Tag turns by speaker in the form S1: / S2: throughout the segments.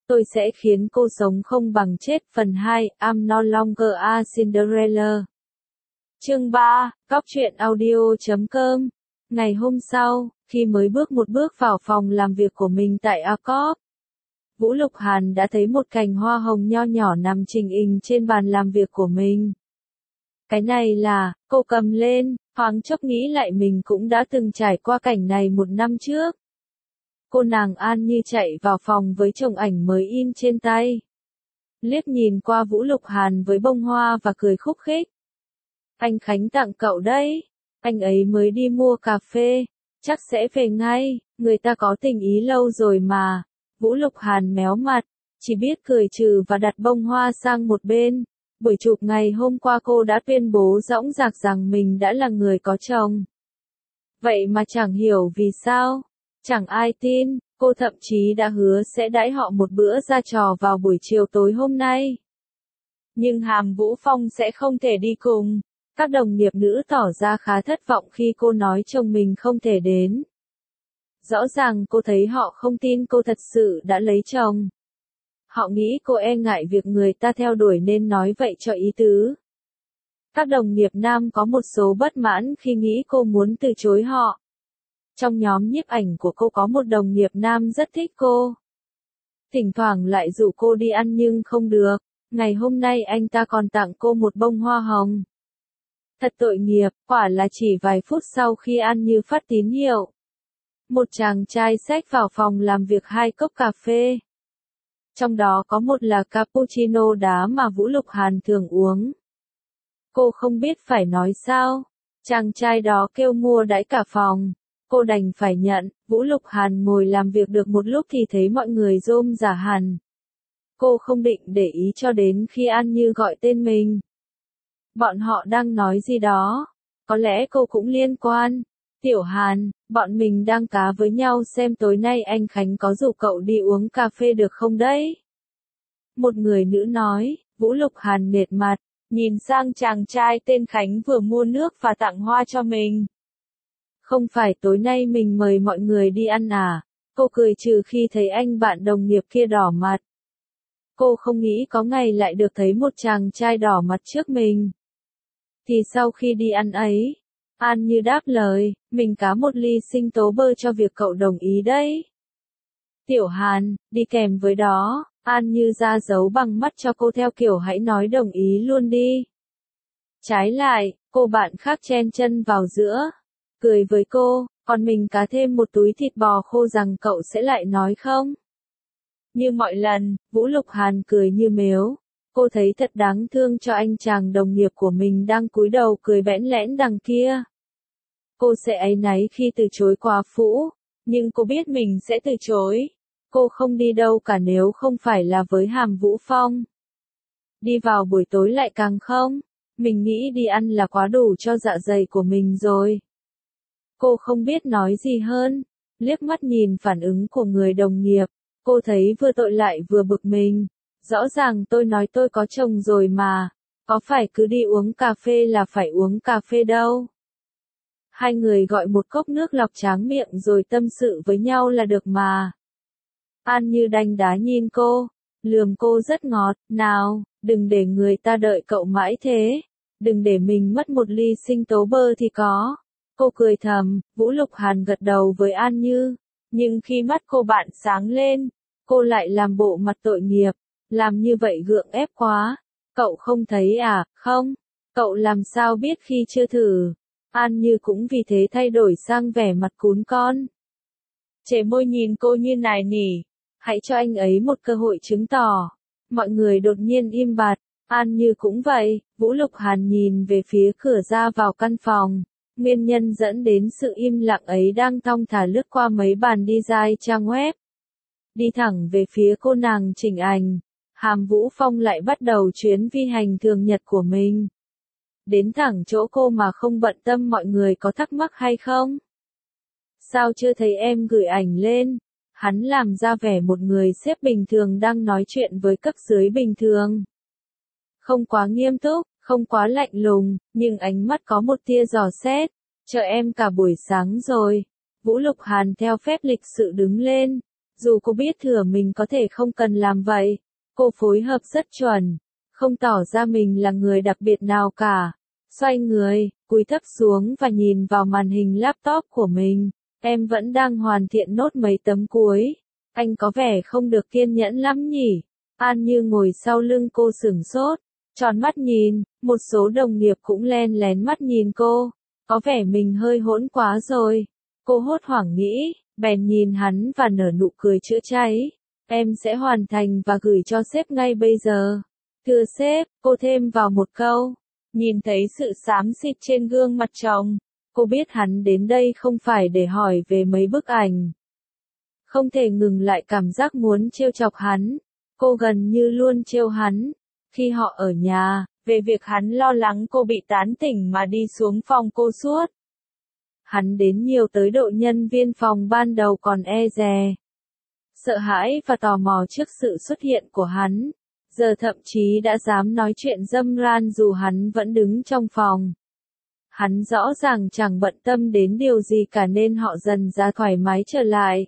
S1: Tôi sẽ khiến cô sống không bằng chết. Phần 2, I'm no longer a Cinderella. Chương 3, Góc truyện audio.com. Ngày hôm sau, khi mới bước một bước vào phòng làm việc của mình tại Accord, Vũ Lục Hàn đã thấy một cành hoa hồng nho nhỏ nằm trình hình trên bàn làm việc của mình. Cái này là, cô cầm lên, thoáng chốc nghĩ lại mình cũng đã từng trải qua cảnh này một năm trước. Cô nàng An Như chạy vào phòng với chồng ảnh mới in trên tay. Liếc nhìn qua Vũ Lục Hàn với bông hoa và cười khúc khích. Anh Khánh tặng cậu đấy, anh ấy mới đi mua cà phê, chắc sẽ về ngay, người ta có tình ý lâu rồi mà. Vũ Lục Hàn méo mặt, chỉ biết cười trừ và đặt bông hoa sang một bên. Buổi chụp ngày hôm qua cô đã tuyên bố dõng dạc rằng mình đã là người có chồng. Vậy mà chẳng hiểu vì sao, chẳng ai tin, cô thậm chí đã hứa sẽ đãi họ một bữa ra trò vào buổi chiều tối hôm nay. Nhưng Hàm Vũ Phong sẽ không thể đi cùng. Các đồng nghiệp nữ tỏ ra khá thất vọng khi cô nói chồng mình không thể đến. Rõ ràng cô thấy họ không tin cô thật sự đã lấy chồng. Họ nghĩ cô e ngại việc người ta theo đuổi nên nói vậy cho ý tứ. Các đồng nghiệp nam có một số bất mãn khi nghĩ cô muốn từ chối họ. Trong nhóm nhiếp ảnh của cô có một đồng nghiệp nam rất thích cô. Thỉnh thoảng lại rủ cô đi ăn nhưng không được. Ngày hôm nay anh ta còn tặng cô một bông hoa hồng. Thật tội nghiệp, quả là chỉ vài phút sau khi An Như phát tín hiệu. Một chàng trai xách vào phòng làm việc 2 cốc cà phê. Trong đó có một là cappuccino đá mà Vũ Lục Hàn thường uống. Cô không biết phải nói sao. Chàng trai đó kêu mua đãi cả phòng. Cô đành phải nhận. Vũ Lục Hàn ngồi làm việc được một lúc thì thấy mọi người rôm rả hẳn. Cô không định để ý cho đến khi An Như gọi tên mình. Bọn họ đang nói gì đó. Có lẽ cô cũng liên quan. Tiểu Hàn, bọn mình đang cá với nhau xem tối nay anh Khánh có rủ cậu đi uống cà phê được không đấy? Một người nữ nói. Vũ Lục Hàn nệt mặt, nhìn sang chàng trai tên Khánh vừa mua nước và tặng hoa cho mình. Không phải tối nay mình mời mọi người đi ăn à? Cô cười trừ khi thấy anh bạn đồng nghiệp kia đỏ mặt. Cô không nghĩ có ngày lại được thấy một chàng trai đỏ mặt trước mình. Thì sau khi đi ăn ấy, An Như đáp lời, mình cá một ly sinh tố bơ cho việc cậu đồng ý đấy. Tiểu Hàn, đi kèm với đó, An Như ra dấu bằng mắt cho cô theo kiểu hãy nói đồng ý luôn đi. Trái lại, cô bạn khác chen chân vào giữa, cười với cô, còn mình cá thêm một túi thịt bò khô rằng cậu sẽ lại nói không? Như mọi lần, Vũ Lục Hàn cười như mếu. Cô thấy thật đáng thương cho anh chàng đồng nghiệp của mình đang cúi đầu cười bẽn lẽn đằng kia. Cô sẽ áy náy khi từ chối quá phũ, nhưng cô biết mình sẽ từ chối. Cô không đi đâu cả nếu không phải là với Hàm Vũ Phong. Đi vào buổi tối lại càng không. Mình nghĩ đi ăn là quá đủ cho dạ dày của mình rồi. Cô không biết nói gì hơn. Liếc mắt nhìn phản ứng của người đồng nghiệp, cô thấy vừa tội lại vừa bực mình. Rõ ràng tôi nói tôi có chồng rồi mà, có phải cứ đi uống cà phê là phải uống cà phê đâu. Hai người gọi một cốc nước lọc tráng miệng rồi tâm sự với nhau là được mà. An Như đanh đá nhìn cô, lườm cô rất ngọt, nào, đừng để người ta đợi cậu mãi thế, đừng để mình mất một ly sinh tố bơ thì có. Cô cười thầm, Vũ Lục Hàn gật đầu với An Như, nhưng khi mắt cô bạn sáng lên, cô lại làm bộ mặt tội nghiệp. Làm như vậy gượng ép quá. Cậu không thấy à? Không. Cậu làm sao biết khi chưa thử? An Như cũng vì thế thay đổi sang vẻ mặt cún con. Chề môi nhìn cô như nài nỉ. Hãy cho anh ấy một cơ hội chứng tỏ. Mọi người đột nhiên im bặt. An Như cũng vậy. Vũ Lục Hàn nhìn về phía cửa ra vào căn phòng. Nguyên nhân dẫn đến sự im lặng ấy đang thong thả lướt qua mấy bàn design trang web. Đi thẳng về phía cô nàng chỉnh ảnh. Hàm Vũ Phong lại bắt đầu chuyến vi hành thường nhật của mình. Đến thẳng chỗ cô mà không bận tâm mọi người có thắc mắc hay không. Sao chưa thấy em gửi ảnh lên? Hắn làm ra vẻ một người sếp bình thường đang nói chuyện với cấp dưới bình thường. Không quá nghiêm túc, không quá lạnh lùng, nhưng ánh mắt có một tia dò xét. Chờ em cả buổi sáng rồi. Vũ Lục Hàn theo phép lịch sự đứng lên. Dù cô biết thừa mình có thể không cần làm vậy, cô phối hợp rất chuẩn, không tỏ ra mình là người đặc biệt nào cả. Xoay người, cúi thấp xuống và nhìn vào màn hình laptop của mình. Em vẫn đang hoàn thiện nốt mấy tấm cuối. Anh có vẻ không được kiên nhẫn lắm nhỉ? An Như ngồi sau lưng cô sửng sốt, tròn mắt nhìn, một số đồng nghiệp cũng len lén mắt nhìn cô. Có vẻ mình hơi hỗn quá rồi. Cô hốt hoảng nghĩ, bèn nhìn hắn và nở nụ cười chữa cháy. Em sẽ hoàn thành và gửi cho sếp ngay bây giờ. Thưa sếp, cô thêm vào một câu. Nhìn thấy sự xám xịt trên gương mặt chồng, cô biết hắn đến đây không phải để hỏi về mấy bức ảnh. Không thể ngừng lại cảm giác muốn trêu chọc hắn. Cô gần như luôn trêu hắn. Khi họ ở nhà, về việc hắn lo lắng cô bị tán tỉnh mà đi xuống phòng cô suốt. Hắn đến nhiều tới độ nhân viên phòng ban đầu còn e dè. Sợ hãi và tò mò trước sự xuất hiện của hắn. Giờ thậm chí đã dám nói chuyện râm ran dù hắn vẫn đứng trong phòng. Hắn rõ ràng chẳng bận tâm đến điều gì cả nên họ dần ra thoải mái trở lại.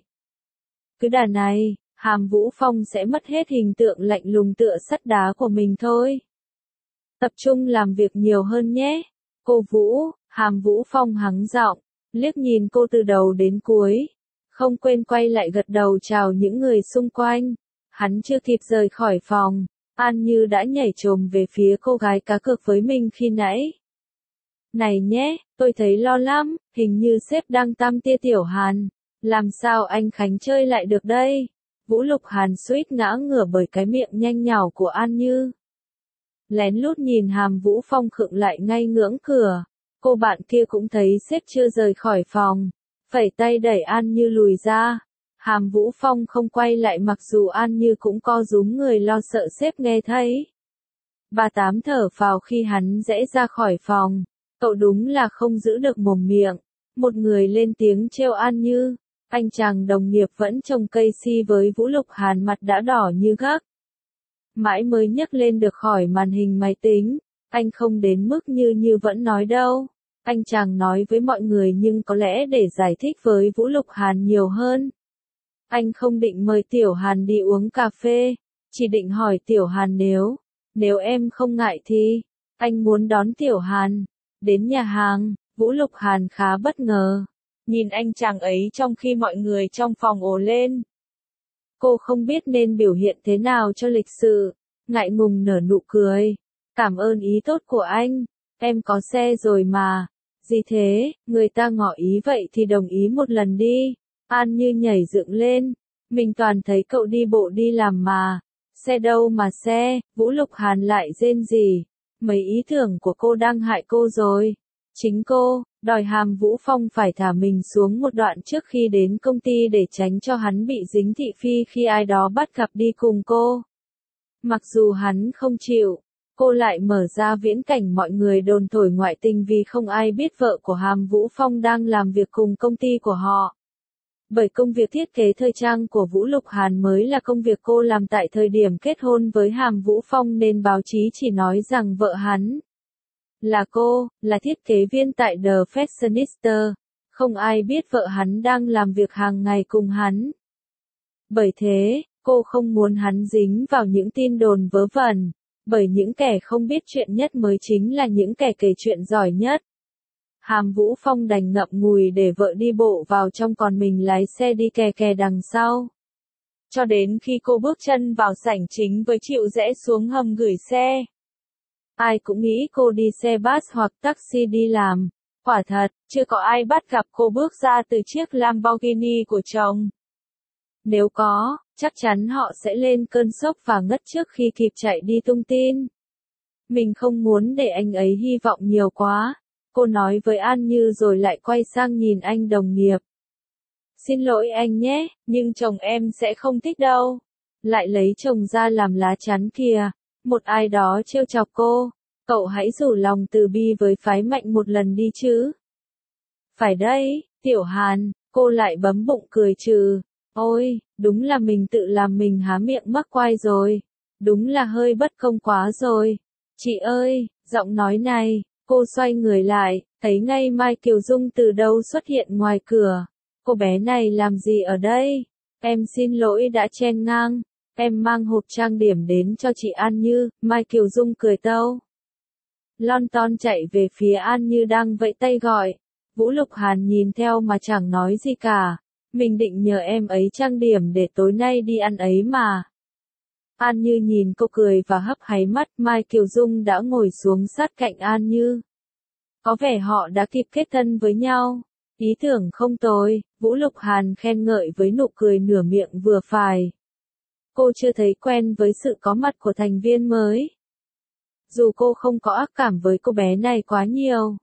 S1: Cứ đà này, Hàm Vũ Phong sẽ mất hết hình tượng lạnh lùng tựa sắt đá của mình thôi. Tập trung làm việc nhiều hơn nhé. Cô Vũ, Hàm Vũ Phong hắng giọng, liếc nhìn cô từ đầu đến cuối. Không quên quay lại gật đầu chào những người xung quanh. Hắn chưa kịp rời khỏi phòng, An Như đã nhảy chồm về phía cô gái cá cược với mình khi nãy. Này nhé, tôi thấy lo lắm, hình như sếp đang tam tia Tiểu Hàn. Làm sao anh Khánh chơi lại được đây? Vũ Lục Hàn suýt ngã ngửa bởi cái miệng nhanh nhảu của An Như. Lén lút nhìn Hàm Vũ Phong khựng lại ngay ngưỡng cửa. Cô bạn kia cũng thấy sếp chưa rời khỏi phòng. Phẩy tay đẩy An Như lùi ra. Hàm Vũ Phong không quay lại mặc dù An Như cũng co rúm người lo sợ sếp nghe thấy. Bà Tám thở phào khi hắn rẽ ra khỏi phòng. Cậu đúng là không giữ được mồm miệng. Một người lên tiếng trêu An Như. Anh chàng đồng nghiệp vẫn trồng cây si với Vũ Lục Hàn mặt đã đỏ như gác. Mãi mới nhấc lên được khỏi màn hình máy tính. Anh không đến mức như vẫn nói đâu. Anh chàng nói với mọi người nhưng có lẽ để giải thích với Vũ Lục Hàn nhiều hơn. Anh không định mời Tiểu Hàn đi uống cà phê. Chỉ định hỏi Tiểu Hàn nếu em không ngại thì, anh muốn đón Tiểu Hàn đến nhà hàng. Vũ Lục Hàn khá bất ngờ. Nhìn anh chàng ấy trong khi mọi người trong phòng ồ lên. Cô không biết nên biểu hiện thế nào cho lịch sự. Ngại ngùng nở nụ cười. Cảm ơn ý tốt của anh. Em có xe rồi mà. Gì thế, người ta ngỏ ý vậy thì đồng ý một lần đi. An Như nhảy dựng lên. Mình toàn thấy cậu đi bộ đi làm mà. Xe đâu mà xe, Vũ Lục Hàn lại rên rỉ. Mấy ý tưởng của cô đang hại cô rồi. Chính cô, đòi Hàm Vũ Phong phải thả mình xuống một đoạn trước khi đến công ty để tránh cho hắn bị dính thị phi khi ai đó bắt gặp đi cùng cô. Mặc dù hắn không chịu, cô lại mở ra viễn cảnh mọi người đồn thổi ngoại tình vì không ai biết vợ của Hàm Vũ Phong đang làm việc cùng công ty của họ. Bởi công việc thiết kế thời trang của Vũ Lục Hàn mới là công việc cô làm tại thời điểm kết hôn với Hàm Vũ Phong nên báo chí chỉ nói rằng vợ hắn là cô, là thiết kế viên tại The Fashionista. Không ai biết vợ hắn đang làm việc hàng ngày cùng hắn. Bởi thế, cô không muốn hắn dính vào những tin đồn vớ vẩn. Bởi những kẻ không biết chuyện nhất mới chính là những kẻ kể chuyện giỏi nhất. Hàm Vũ Phong đành ngậm ngùi để vợ đi bộ vào trong còn mình lái xe đi kè kè đằng sau. Cho đến khi cô bước chân vào sảnh chính với Triệu rẽ xuống hầm gửi xe. Ai cũng nghĩ cô đi xe bus hoặc taxi đi làm. Quả thật, chưa có ai bắt gặp cô bước ra từ chiếc Lamborghini của chồng. Nếu có, chắc chắn họ sẽ lên cơn sốc và ngất trước khi kịp chạy đi tung tin. Mình không muốn để anh ấy hy vọng nhiều quá. Cô nói với An Như rồi lại quay sang nhìn anh đồng nghiệp. Xin lỗi anh nhé, nhưng chồng em sẽ không thích đâu. Lại lấy chồng ra làm lá chắn kìa. Một ai đó trêu chọc cô. Cậu hãy rủ lòng từ bi với phái mạnh một lần đi chứ. Phải đấy, Tiểu Hàn, cô lại bấm bụng cười trừ. Ôi, đúng là mình tự làm mình há miệng mắc quai rồi. Đúng là hơi bất công quá rồi. Chị ơi, giọng nói này. Cô xoay người lại, thấy ngay Mai Kiều Dung từ đâu xuất hiện ngoài cửa. Cô bé này làm gì ở đây? Em xin lỗi đã chen ngang. Em mang hộp trang điểm đến cho chị An Như, Mai Kiều Dung cười tâu. Lon ton chạy về phía An Như đang vẫy tay gọi. Vũ Lục Hàn nhìn theo mà chẳng nói gì cả. Mình định nhờ em ấy trang điểm để tối nay đi ăn ấy mà. An Như nhìn cô cười và hấp háy mắt. Mai Kiều Dung đã ngồi xuống sát cạnh An Như. Có vẻ họ đã kịp kết thân với nhau. Ý tưởng không tồi, Vũ Lục Hàn khen ngợi với nụ cười nửa miệng vừa phải. Cô chưa thấy quen với sự có mặt của thành viên mới. Dù cô không có ác cảm với cô bé này quá nhiều.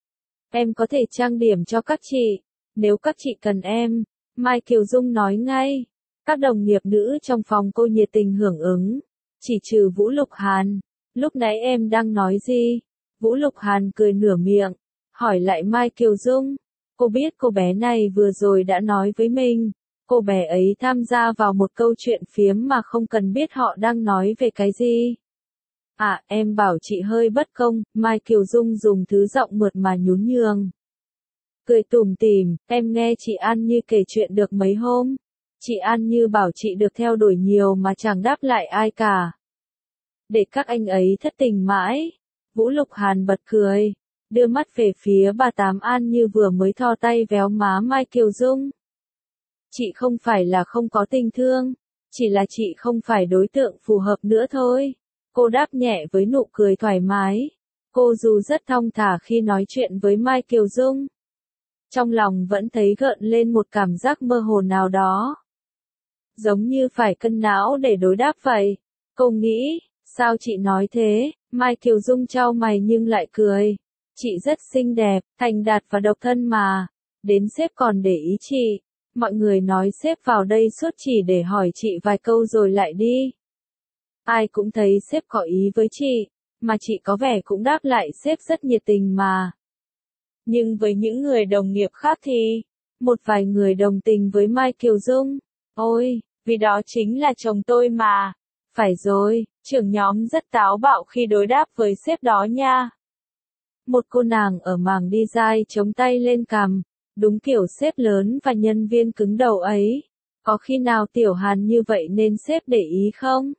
S1: Em có thể trang điểm cho các chị, nếu các chị cần em, Mai Kiều Dung nói ngay. Các đồng nghiệp nữ trong phòng cô nhiệt tình hưởng ứng, chỉ trừ Vũ Lục Hàn. Lúc nãy em đang nói gì? Vũ Lục Hàn cười nửa miệng, hỏi lại Mai Kiều Dung. Cô biết cô bé này vừa rồi đã nói với mình. Cô bé ấy tham gia vào một câu chuyện phiếm mà không cần biết họ đang nói về cái gì. À, em bảo chị hơi bất công, Mai Kiều Dung dùng thứ giọng mượt mà nhún nhường. Cười tủm tỉm, em nghe chị An Như kể chuyện được mấy hôm. Chị An Như bảo chị được theo đuổi nhiều mà chẳng đáp lại ai cả. Để các anh ấy thất tình mãi. Vũ Lục Hàn bật cười, đưa mắt về phía bà Tám An Như vừa mới thò tay véo má Mai Kiều Dung. Chị không phải là không có tình thương, chỉ là chị không phải đối tượng phù hợp nữa thôi. Cô đáp nhẹ với nụ cười thoải mái. Cô dù rất thong thả khi nói chuyện với Mai Kiều Dung. Trong lòng vẫn thấy gợn lên một cảm giác mơ hồ nào đó. Giống như phải cân não để đối đáp vậy. Cô nghĩ, sao chị nói thế? Mai Kiều Dung chau mày nhưng lại cười. Chị rất xinh đẹp, thành đạt và độc thân mà. Đến sếp còn để ý chị. Mọi người nói sếp vào đây suốt chỉ để hỏi chị vài câu rồi lại đi. Ai cũng thấy sếp có ý với chị, mà chị có vẻ cũng đáp lại sếp rất nhiệt tình mà. Nhưng với những người đồng nghiệp khác thì, một vài người đồng tình với Mai Kiều Dung. Ôi, vì đó chính là chồng tôi mà. Phải rồi, trưởng nhóm rất táo bạo khi đối đáp với sếp đó nha. Một cô nàng ở mảng design chống tay lên cằm, đúng kiểu sếp lớn và nhân viên cứng đầu ấy. Có khi nào Tiểu Hàn như vậy nên sếp để ý không?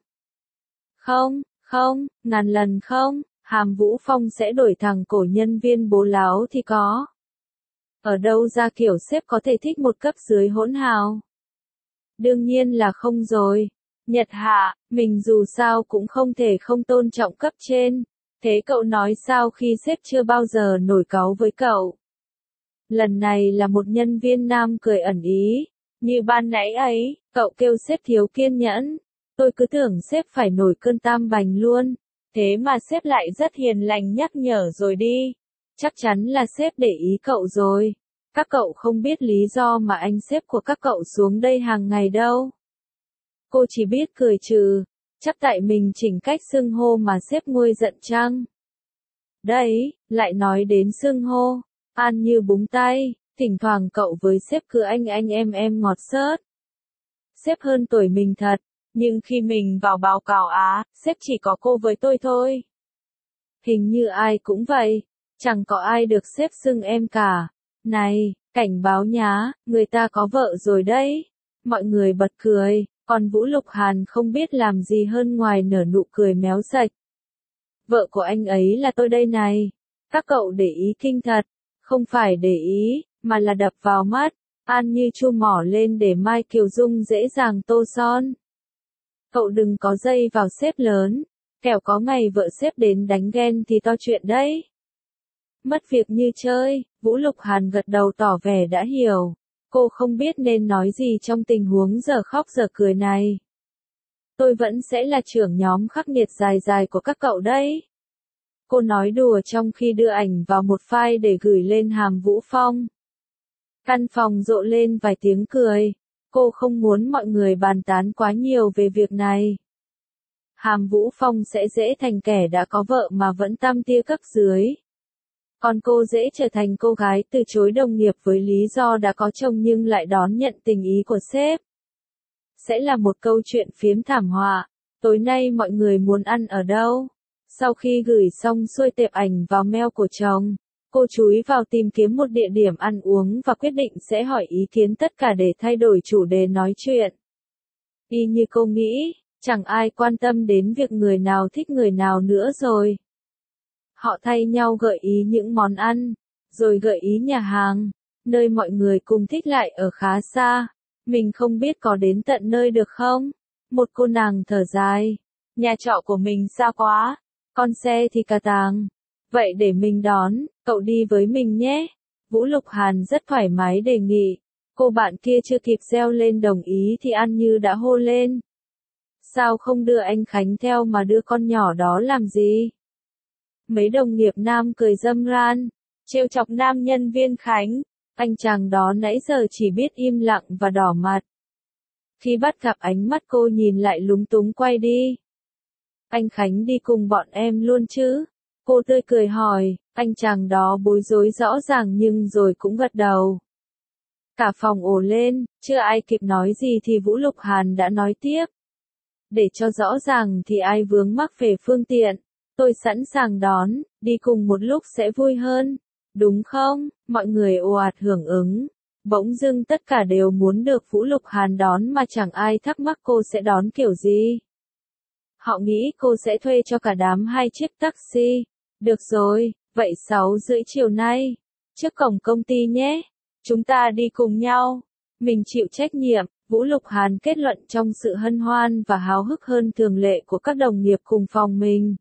S1: Không, ngàn lần không, Hàm Vũ Phong sẽ đổi thằng cổ nhân viên bố láo thì có. Ở đâu ra kiểu sếp có thể thích một cấp dưới hỗn hào? Đương nhiên là không rồi. Nhật Hạ, mình dù sao cũng không thể không tôn trọng cấp trên. Thế cậu nói sao khi sếp chưa bao giờ nổi cáu với cậu? Lần này là một nhân viên nam cười ẩn ý. Như ban nãy ấy, cậu kêu sếp thiếu kiên nhẫn. Tôi cứ tưởng sếp phải nổi cơn tam bành luôn. Thế mà sếp lại rất hiền lành nhắc nhở rồi đi. Chắc chắn là sếp để ý cậu rồi. Các cậu không biết lý do mà anh sếp của các cậu xuống đây hàng ngày đâu. Cô chỉ biết cười trừ. Chắc tại mình chỉnh cách xưng hô mà sếp nguôi giận chăng? Đấy, lại nói đến xưng hô. An Như búng tay, thỉnh thoảng cậu với sếp cứ anh em ngọt xớt. Sếp hơn tuổi mình thật, nhưng khi mình vào báo cáo sếp chỉ có cô với tôi thôi. Hình như ai cũng vậy, chẳng có ai được sếp xưng em cả. Này, cảnh báo nhá, người ta có vợ rồi đấy. Mọi người bật cười, còn Vũ Lục Hàn không biết làm gì hơn ngoài nở nụ cười méo sạch. Vợ của anh ấy là tôi đây này. Các cậu để ý kinh thật, không phải để ý, mà là đập vào mắt. An Như chu mỏ lên để Mai Kiều Dung dễ dàng tô son. Cậu đừng có dây vào sếp lớn, kẻo có ngày vợ sếp đến đánh ghen thì to chuyện đấy. Mất việc như chơi, Vũ Lục Hàn gật đầu tỏ vẻ đã hiểu. Cô không biết nên nói gì trong tình huống giờ khóc giờ cười này. Tôi vẫn sẽ là trưởng nhóm khắc nghiệt dài dài của các cậu đấy. Cô nói đùa trong khi đưa ảnh vào một file để gửi lên Hàm Vũ Phong. Căn phòng rộ lên vài tiếng cười. Cô không muốn mọi người bàn tán quá nhiều về việc này. Hàm Vũ Phong sẽ dễ thành kẻ đã có vợ mà vẫn tăm tia cấp dưới. Còn cô dễ trở thành cô gái từ chối đồng nghiệp với lý do đã có chồng nhưng lại đón nhận tình ý của sếp. Sẽ là một câu chuyện phiếm thảm họa. Tối nay mọi người muốn ăn ở đâu? Sau khi gửi xong xuôi tệp ảnh vào mail của chồng, Cô chúi vào tìm kiếm một địa điểm ăn uống và quyết định sẽ hỏi ý kiến tất cả để thay đổi chủ đề nói chuyện. Y như cô nghĩ, chẳng ai quan tâm đến việc người nào thích người nào nữa rồi. Họ thay nhau gợi ý những món ăn, rồi gợi ý nhà hàng, nơi mọi người cùng thích lại ở khá xa. Mình không biết có đến tận nơi được không? Một cô nàng thở dài. Nhà trọ của mình xa quá, con xe thì cà tàng. Vậy để mình đón, cậu đi với mình nhé. Vũ Lục Hàn rất thoải mái đề nghị. Cô bạn kia chưa kịp reo lên đồng ý thì An Như đã hô lên. Sao không đưa anh Khánh theo mà đưa con nhỏ đó làm gì? Mấy đồng nghiệp nam cười râm ran, trêu chọc nam nhân viên Khánh. Anh chàng đó nãy giờ chỉ biết im lặng và đỏ mặt. Khi bắt gặp ánh mắt cô nhìn lại lúng túng quay đi. Anh Khánh đi cùng bọn em luôn chứ? Cô tươi cười hỏi, anh chàng đó bối rối rõ ràng nhưng rồi cũng gật đầu. Cả phòng ồ lên, chưa ai kịp nói gì thì Vũ Lục Hàn đã nói tiếp. Để cho rõ ràng thì ai vướng mắc về phương tiện, tôi sẵn sàng đón, đi cùng một lúc sẽ vui hơn. Đúng không? Mọi người ồ ạt hưởng ứng. Bỗng dưng tất cả đều muốn được Vũ Lục Hàn đón mà chẳng ai thắc mắc cô sẽ đón kiểu gì. Họ nghĩ cô sẽ thuê cho cả đám 2 chiếc taxi. Được rồi, vậy 6:30 chiều nay, trước cổng công ty nhé. Chúng ta đi cùng nhau. Mình chịu trách nhiệm, Vũ Lục Hàn kết luận trong sự hân hoan và háo hức hơn thường lệ của các đồng nghiệp cùng phòng mình.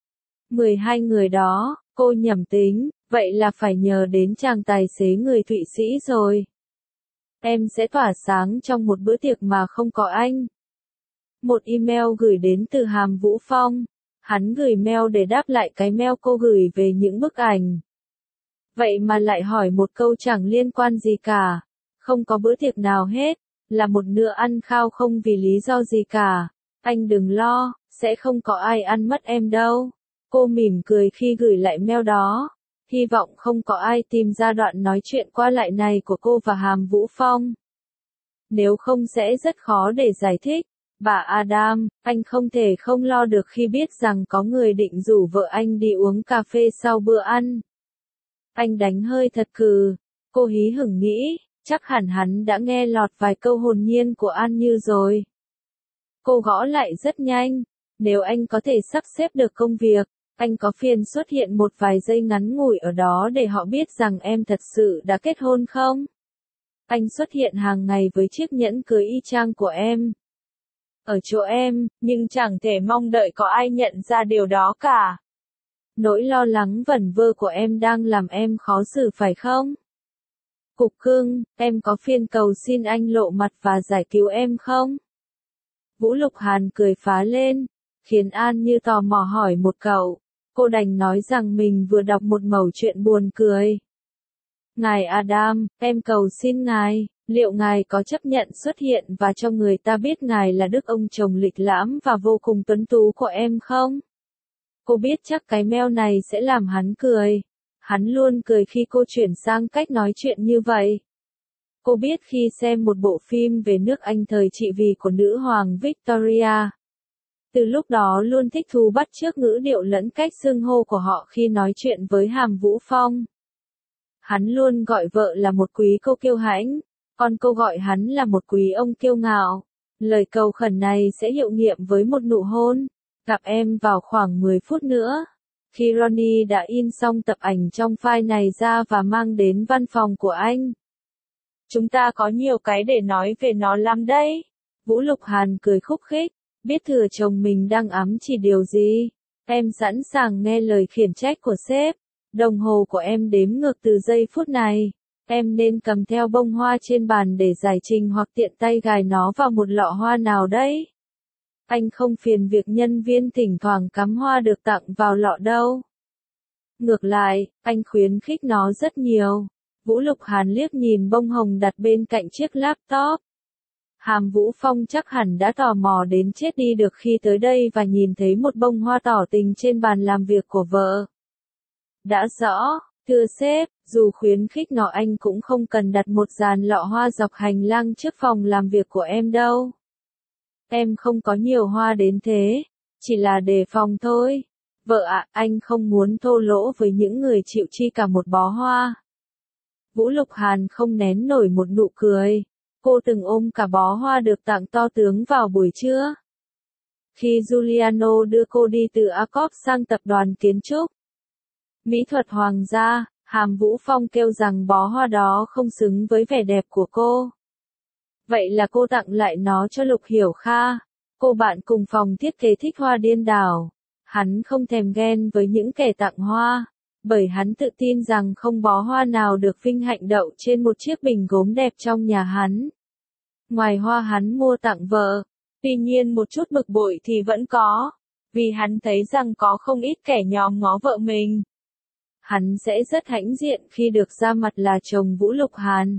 S1: 12 người đó, cô nhẩm tính, vậy là phải nhờ đến chàng tài xế người Thụy Sĩ rồi. Em sẽ tỏa sáng trong một bữa tiệc mà không có anh. Một email gửi đến từ Hàm Vũ Phong. Hắn gửi mail để đáp lại cái mail cô gửi về những bức ảnh. Vậy mà lại hỏi một câu chẳng liên quan gì cả. Không có bữa tiệc nào hết, là một bữa ăn khao không vì lý do gì cả. Anh đừng lo, sẽ không có ai ăn mất em đâu. Cô mỉm cười khi gửi lại mail đó. Hy vọng không có ai tìm ra đoạn nói chuyện qua lại này của cô và Hàm Vũ Phong. Nếu không sẽ rất khó để giải thích. Bà Adam, anh không thể không lo được khi biết rằng có người định rủ vợ anh đi uống cà phê sau bữa ăn. Anh đánh hơi thật cừ. Cô hí hửng nghĩ, chắc hẳn hắn đã nghe lọt vài câu hồn nhiên của An Như rồi. Cô gõ lại rất nhanh. Nếu anh có thể sắp xếp được công việc, anh có phiền xuất hiện một vài giây ngắn ngủi ở đó để họ biết rằng em thật sự đã kết hôn không? Anh xuất hiện hàng ngày với chiếc nhẫn cưới y chang của em. Ở chỗ em, nhưng chẳng thể mong đợi có ai nhận ra điều đó cả. Nỗi lo lắng vẩn vơ của em đang làm em khó xử phải không? Cục cưng, em có phiền cầu xin anh lộ mặt và giải cứu em không? Vũ Lục Hàn cười phá lên, khiến An Như tò mò hỏi một cậu. Cô đành nói rằng mình vừa đọc một mẩu chuyện buồn cười. Ngài Adam, em cầu xin ngài, liệu ngài có chấp nhận xuất hiện và cho người ta biết ngài là đức ông chồng lịch lãm và vô cùng tuấn tú của em không? Cô biết chắc cái mail này sẽ làm hắn cười. Hắn luôn cười khi cô chuyển sang cách nói chuyện như vậy. Cô biết khi xem một bộ phim về nước Anh thời trị vì của nữ hoàng Victoria. Từ lúc đó luôn thích thú bắt chước ngữ điệu lẫn cách xưng hô của họ khi nói chuyện với Hàm Vũ Phong. Hắn luôn gọi vợ là một quý cô kiêu hãnh, còn cô gọi hắn là một quý ông kiêu ngạo. Lời cầu khẩn này sẽ hiệu nghiệm với một nụ hôn. Gặp em vào khoảng 10 phút nữa. Khi Ronnie đã in xong tập ảnh trong file này ra và mang đến văn phòng của anh. Chúng ta có nhiều cái để nói về nó lắm đấy. Vũ Lục Hàn cười khúc khích, biết thừa chồng mình đang ám chỉ điều gì. Em sẵn sàng nghe lời khiển trách của sếp. Đồng hồ của em đếm ngược từ giây phút này. Em nên cầm theo bông hoa trên bàn để giải trình hoặc tiện tay gài nó vào một lọ hoa nào đấy. Anh không phiền việc nhân viên thỉnh thoảng cắm hoa được tặng vào lọ đâu. Ngược lại, anh khuyến khích nó rất nhiều. Vũ Lục Hàn liếc nhìn bông hồng đặt bên cạnh chiếc laptop. Hàm Vũ Phong chắc hẳn đã tò mò đến chết đi được khi tới đây và nhìn thấy một bông hoa tỏ tình trên bàn làm việc của vợ. Đã rõ, thưa sếp, dù khuyến khích nó anh cũng không cần đặt một dàn lọ hoa dọc hành lang trước phòng làm việc của em đâu. Em không có nhiều hoa đến thế, chỉ là đề phòng thôi. Vợ ạ, anh không muốn thô lỗ với những người chịu chi cả một bó hoa. Vũ Lục Hàn không nén nổi một nụ cười. Cô từng ôm cả bó hoa được tặng to tướng vào buổi trưa. Khi Giuliano đưa cô đi từ Accorp sang tập đoàn kiến trúc mỹ thuật hoàng gia, Hàm Vũ Phong kêu rằng bó hoa đó không xứng với vẻ đẹp của cô. Vậy là cô tặng lại nó cho Lục Hiểu Kha. Cô bạn cùng phòng thiết kế thích hoa điên đảo. Hắn không thèm ghen với những kẻ tặng hoa, bởi hắn tự tin rằng không bó hoa nào được vinh hạnh đậu trên một chiếc bình gốm đẹp trong nhà hắn. Ngoài hoa hắn mua tặng vợ, tuy nhiên một chút bực bội thì vẫn có, vì hắn thấy rằng có không ít kẻ nhòm ngó vợ mình. Hắn sẽ rất hãnh diện khi được ra mặt là chồng Vũ Lục Hàn.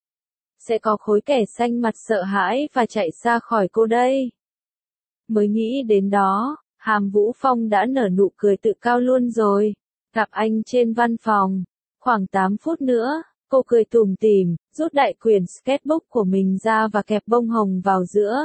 S1: Sẽ có khối kẻ xanh mặt sợ hãi và chạy xa khỏi cô đây. Mới nghĩ đến đó, Hàm Vũ Phong đã nở nụ cười tự cao luôn rồi. Gặp anh trên văn phòng. Khoảng 8 phút nữa, cô cười tủm tỉm, rút đại quyển sketchbook của mình ra và kẹp bông hồng vào giữa.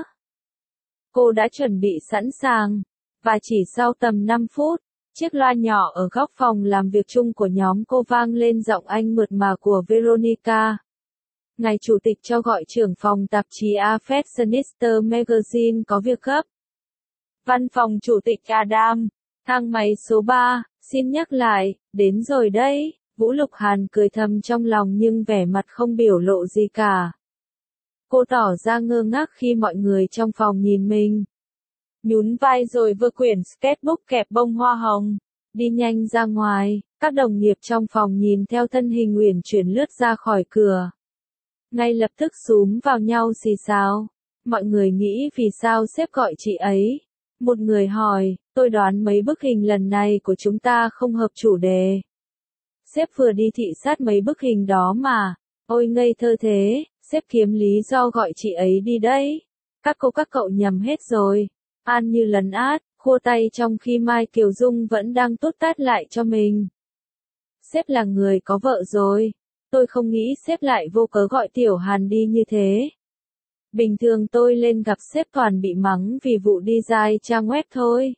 S1: Cô đã chuẩn bị sẵn sàng. Và chỉ sau tầm 5 phút, chiếc loa nhỏ ở góc phòng làm việc chung của nhóm cô vang lên giọng anh mượt mà của Veronica. Ngài chủ tịch cho gọi trưởng phòng tạp chí A Fashionista Magazine có việc gấp. Văn phòng chủ tịch Adam, thang máy số 3, xin nhắc lại, đến rồi đấy. Vũ Lục Hàn cười thầm trong lòng nhưng vẻ mặt không biểu lộ gì cả. Cô tỏ ra ngơ ngác khi mọi người trong phòng nhìn mình. Nhún vai rồi vơ quyển sketchbook kẹp bông hoa hồng, đi nhanh ra ngoài. Các đồng nghiệp trong phòng nhìn theo thân hình uyển chuyển lướt ra khỏi cửa. Ngay lập tức xúm vào nhau xì xào. Mọi người nghĩ vì sao sếp gọi chị ấy. Một người hỏi, tôi đoán mấy bức hình lần này của chúng ta không hợp chủ đề. Sếp vừa đi thị sát mấy bức hình đó mà. Ôi ngây thơ thế, sếp kiếm lý do gọi chị ấy đi đấy. Các cậu nhầm hết rồi. An Như lấn át, khua tay trong khi Mai Kiều Dung vẫn đang tút tát lại cho mình. Sếp là người có vợ rồi. Tôi không nghĩ sếp lại vô cớ gọi Tiểu Hàn đi như thế. Bình thường tôi lên gặp sếp toàn bị mắng vì vụ design trang web thôi.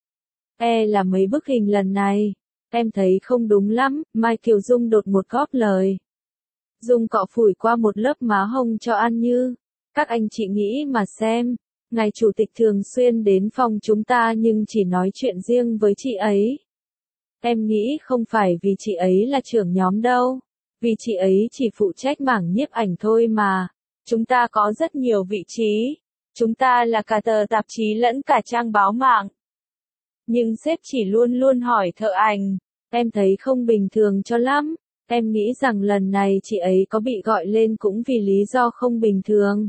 S1: Là mấy bức hình lần này. Em thấy không đúng lắm, Mai Kiều Dung đột một góp lời. Dung cọ phủi qua một lớp má hồng cho An Như. Các anh chị nghĩ mà xem. Ngài chủ tịch thường xuyên đến phòng chúng ta nhưng chỉ nói chuyện riêng với chị ấy. Em nghĩ không phải vì chị ấy là trưởng nhóm đâu. Vì chị ấy chỉ phụ trách mảng nhiếp ảnh thôi mà. Chúng ta có rất nhiều vị trí. Chúng ta là cả tờ tạp chí lẫn cả trang báo mạng. Nhưng sếp chỉ luôn luôn hỏi thợ ảnh. Em thấy không bình thường cho lắm. Em nghĩ rằng lần này chị ấy có bị gọi lên cũng vì lý do không bình thường.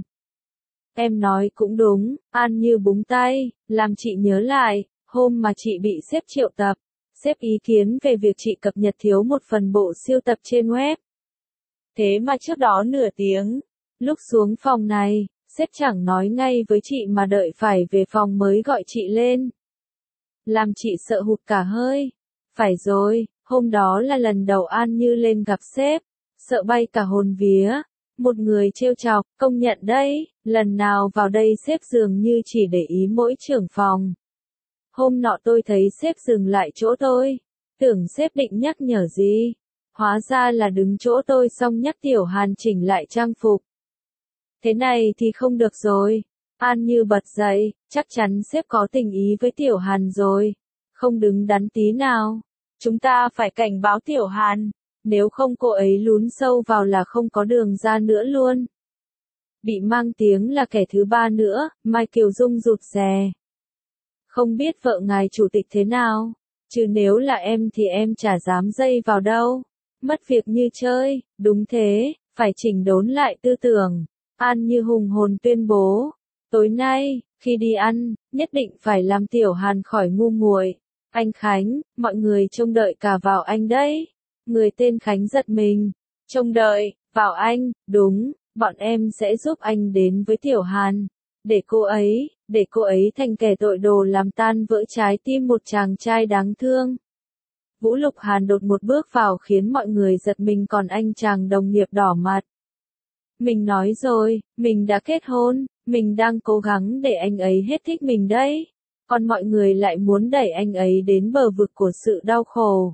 S1: Em nói cũng đúng, An Như búng tay, làm chị nhớ lại, hôm mà chị bị sếp triệu tập. Sếp ý kiến về việc chị cập nhật thiếu một phần bộ siêu tập trên web. Thế mà trước đó nửa tiếng, lúc xuống phòng này, sếp chẳng nói ngay với chị mà đợi phải về phòng mới gọi chị lên. Làm chị sợ hụt cả hơi. Phải rồi, hôm đó là lần đầu An Như lên gặp sếp, sợ bay cả hồn vía. Một người trêu chọc, công nhận đấy, lần nào vào đây sếp dường như chỉ để ý mỗi trưởng phòng. Hôm nọ tôi thấy sếp dừng lại chỗ tôi, tưởng sếp định nhắc nhở gì. Hóa ra là đứng chỗ tôi xong nhắc Tiểu Hàn chỉnh lại trang phục. Thế này thì không được rồi. An Như bật dậy, chắc chắn sếp có tình ý với Tiểu Hàn rồi. Không đứng đắn tí nào. Chúng ta phải cảnh báo Tiểu Hàn. Nếu không cô ấy lún sâu vào là không có đường ra nữa luôn. Bị mang tiếng là kẻ thứ ba nữa, Mai Kiều Dung rụt rè. Không biết vợ ngài chủ tịch thế nào, chứ nếu là em thì em chả dám dây vào đâu. Mất việc như chơi, đúng thế, phải chỉnh đốn lại tư tưởng. An Như hùng hồn tuyên bố, tối nay, khi đi ăn, nhất định phải làm Tiểu Hàn khỏi ngu muội. Anh Khánh, mọi người trông đợi cả vào anh đấy. Người tên Khánh giật mình. Trông đợi, vào anh, đúng, bọn em sẽ giúp anh đến với Tiểu Hàn. Để cô ấy thành kẻ tội đồ làm tan vỡ trái tim một chàng trai đáng thương. Vũ Lục Hàn đột một bước vào khiến mọi người giật mình còn anh chàng đồng nghiệp đỏ mặt. Mình nói rồi, mình đã kết hôn, mình đang cố gắng để anh ấy hết thích mình đấy. còn mọi người lại muốn đẩy anh ấy đến bờ vực của sự đau khổ.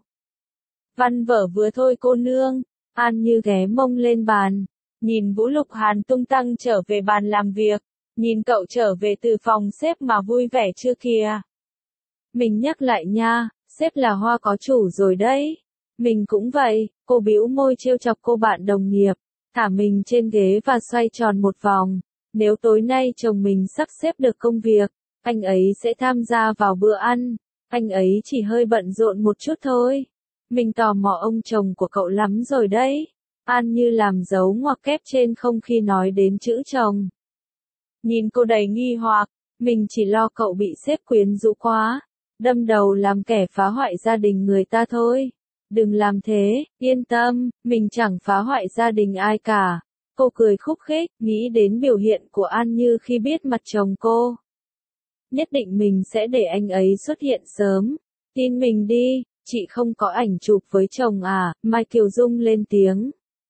S1: Văn vở vừa thôi cô nương, An Như ghé mông lên bàn, nhìn Vũ Lục Hàn tung tăng trở về bàn làm việc, nhìn cậu trở về từ phòng sếp mà vui vẻ chưa kìa. Mình nhắc lại nha, sếp là hoa có chủ rồi đấy. Mình cũng vậy, cô bĩu môi trêu chọc cô bạn đồng nghiệp, thả mình trên ghế và xoay tròn một vòng. Nếu tối nay chồng mình sắp xếp được công việc, anh ấy sẽ tham gia vào bữa ăn, anh ấy chỉ hơi bận rộn một chút thôi. Mình tò mò ông chồng của cậu lắm rồi đấy. An Như làm dấu ngoặc kép trên không khi nói đến chữ chồng. Nhìn cô đầy nghi hoặc, mình chỉ lo cậu bị sếp quyến rũ quá, đâm đầu làm kẻ phá hoại gia đình người ta thôi. Đừng làm thế, yên tâm, mình chẳng phá hoại gia đình ai cả. Cô cười khúc khích, nghĩ đến biểu hiện của An Như khi biết mặt chồng cô. Nhất định mình sẽ để anh ấy xuất hiện sớm. Tin mình đi, chị không có ảnh chụp với chồng à, Mai Kiều Dung lên tiếng.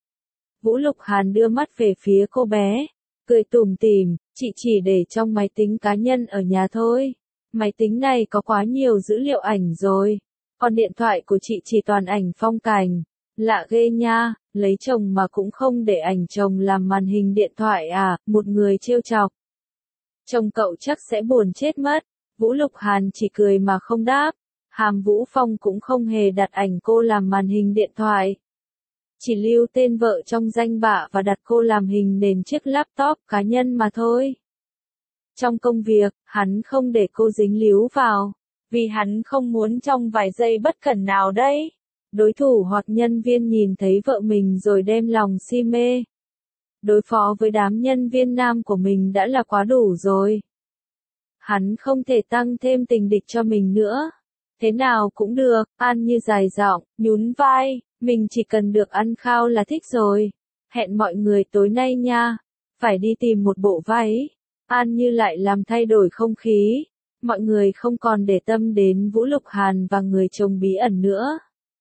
S1: Vũ Lục Hàn đưa mắt về phía cô bé, cười tủm tỉm, chị chỉ để trong máy tính cá nhân ở nhà thôi. Máy tính này có quá nhiều dữ liệu ảnh rồi, còn điện thoại của chị chỉ toàn ảnh phong cảnh. Lạ ghê nha, lấy chồng mà cũng không để ảnh chồng làm màn hình điện thoại à, một người trêu chọc. Chồng cậu chắc sẽ buồn chết mất. Vũ Lục Hàn chỉ cười mà không đáp. Hàm Vũ Phong cũng không hề đặt ảnh cô làm màn hình điện thoại. Chỉ lưu tên vợ trong danh bạ và đặt cô làm hình nền chiếc laptop cá nhân mà thôi. Trong công việc, hắn không để cô dính líu vào, vì hắn không muốn trong vài giây bất cẩn nào đấy, đối thủ hoặc nhân viên nhìn thấy vợ mình rồi đem lòng si mê. Đối phó với đám nhân viên nam của mình đã là quá đủ rồi. Hắn không thể tăng thêm tình địch cho mình nữa. Thế nào cũng được, An Như dài giọng, nhún vai, mình chỉ cần được ăn khao là thích rồi. Hẹn mọi người tối nay nha, phải đi tìm một bộ váy. An Như lại làm thay đổi không khí, mọi người không còn để tâm đến Vũ Lục Hàn và người chồng bí ẩn nữa.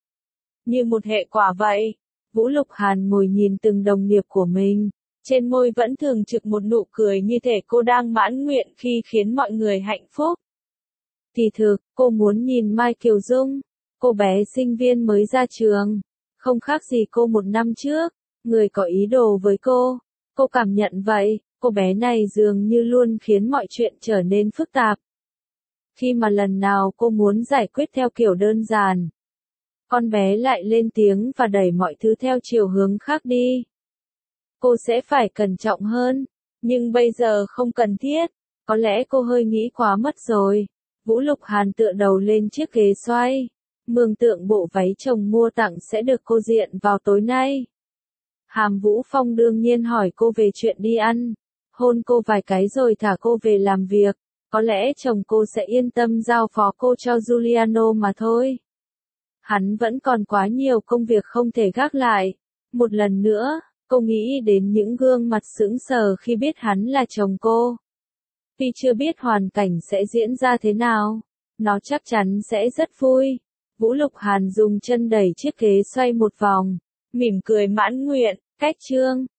S1: Như một hệ quả vậy, Vũ Lục Hàn ngồi nhìn từng đồng nghiệp của mình, trên môi vẫn thường trực một nụ cười như thể cô đang mãn nguyện khi khiến mọi người hạnh phúc. Kỳ thực, cô muốn nhìn Mai Kiều Dung, cô bé sinh viên mới ra trường, không khác gì cô một năm trước, người có ý đồ với cô. Cô cảm nhận vậy, cô bé này dường như luôn khiến mọi chuyện trở nên phức tạp. Khi mà lần nào cô muốn giải quyết theo kiểu đơn giản, con bé lại lên tiếng và đẩy mọi thứ theo chiều hướng khác đi. Cô sẽ phải cẩn trọng hơn, nhưng bây giờ không cần thiết, có lẽ cô hơi nghĩ quá mất rồi. Vũ Lục Hàn tựa đầu lên chiếc ghế xoay, mường tượng bộ váy chồng mua tặng sẽ được cô diện vào tối nay. Hàm Vũ Phong đương nhiên hỏi cô về chuyện đi ăn, hôn cô vài cái rồi thả cô về làm việc, có lẽ chồng cô sẽ yên tâm giao phó cô cho Giuliano mà thôi. Hắn vẫn còn quá nhiều công việc không thể gác lại. Một lần nữa, cô nghĩ đến những gương mặt sững sờ khi biết hắn là chồng cô. Tuy chưa biết hoàn cảnh sẽ diễn ra thế nào, nó chắc chắn sẽ rất vui. Vũ Lục Hàn dùng chân đẩy chiếc ghế xoay một vòng, mỉm cười mãn nguyện, cách chương.